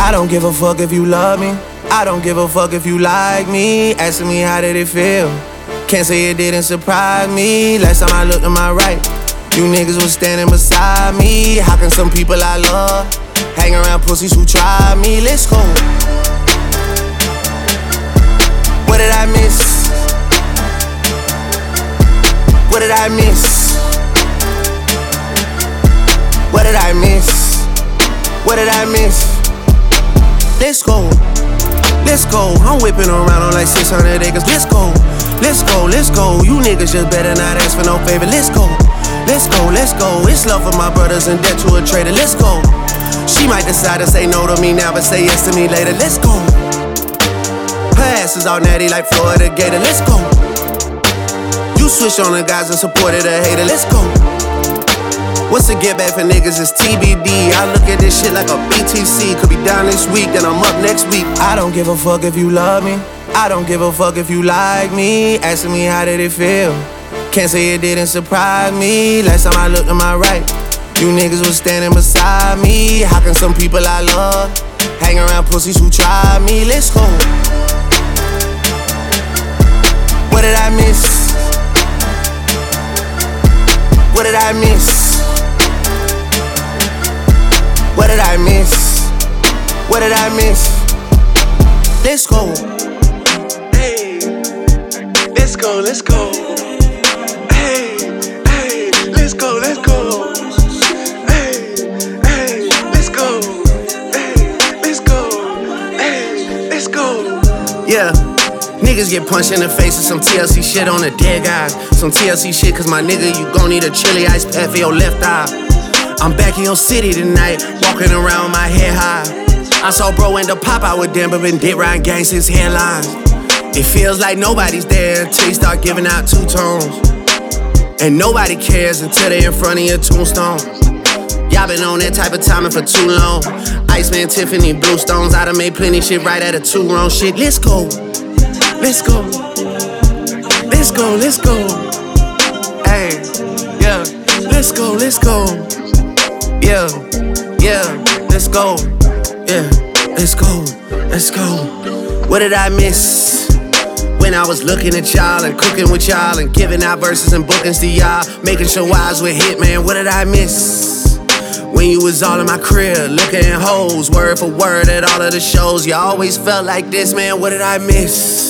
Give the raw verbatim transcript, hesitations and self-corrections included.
I don't give a fuck if you love me. I don't give a fuck if you like me. Asking me how did it feel. Can't say it didn't surprise me. Last time I looked to my right, you niggas was standing beside me. How can some people I love hang around pussies who try me? Let's go. What did I miss? What did I miss? What did I miss? What did I miss? Let's go. Let's go. I'm whipping around on like six hundred acres. Let's go. Let's go. Let's go. You niggas just better not ask for no favor. Let's go. Let's go. Let's go. It's love for my brothers and debt to a traitor. Let's go. She might decide to say no to me now, but say yes to me later. Let's go. Her ass is all natty like Florida Gator. Let's go. You switch on the guys and supported a hater. Let's go. What's the get back for niggas is T B D. I look at this shit like a B T C. Could be down this week, then I'm up next week. I don't give a fuck if you love me. I don't give a fuck if you like me. Asking me how did it feel. Can't say it didn't surprise me. Last time I looked to my right, you niggas was standing beside me. How can some people I love hang around pussies who try me? Let's go. What did I miss? What did I miss? What did I miss? What did I miss? Let's go. Hey, let's go, let's go. Hey, hey, let's go, let's go. Hey, hey, let's go. Hey, let's go. Hey, let's go. Yeah. Niggas get punched in the face with some T L C shit on the dead guys. Some T L C shit, cause my nigga, you gon' need a chili ice pack for your left eye. I'm back in your city tonight, walking around with my head high. I saw bro end up pop out with them, but been dick riding gang since headlines. It feels like nobody's there until you start giving out two tones. And nobody cares until they in front of your tombstone. Y'all been on that type of timing for too long. Iceman, Tiffany, Bluestones, I done made plenty shit right at a two wrong shit. Let's go. Let's go. Let's go, let's go. Hey, yeah. Let's go, let's go. Yeah, yeah. Let's go. Yeah, let's go. Let's go. What did I miss? When I was looking at y'all and cooking with y'all and giving out verses and bookings to y'all, making sure I was with Hitman. What did I miss? When you was all in my crib, looking at hoes, word for word at all of the shows. You always felt like this, man. What did I miss?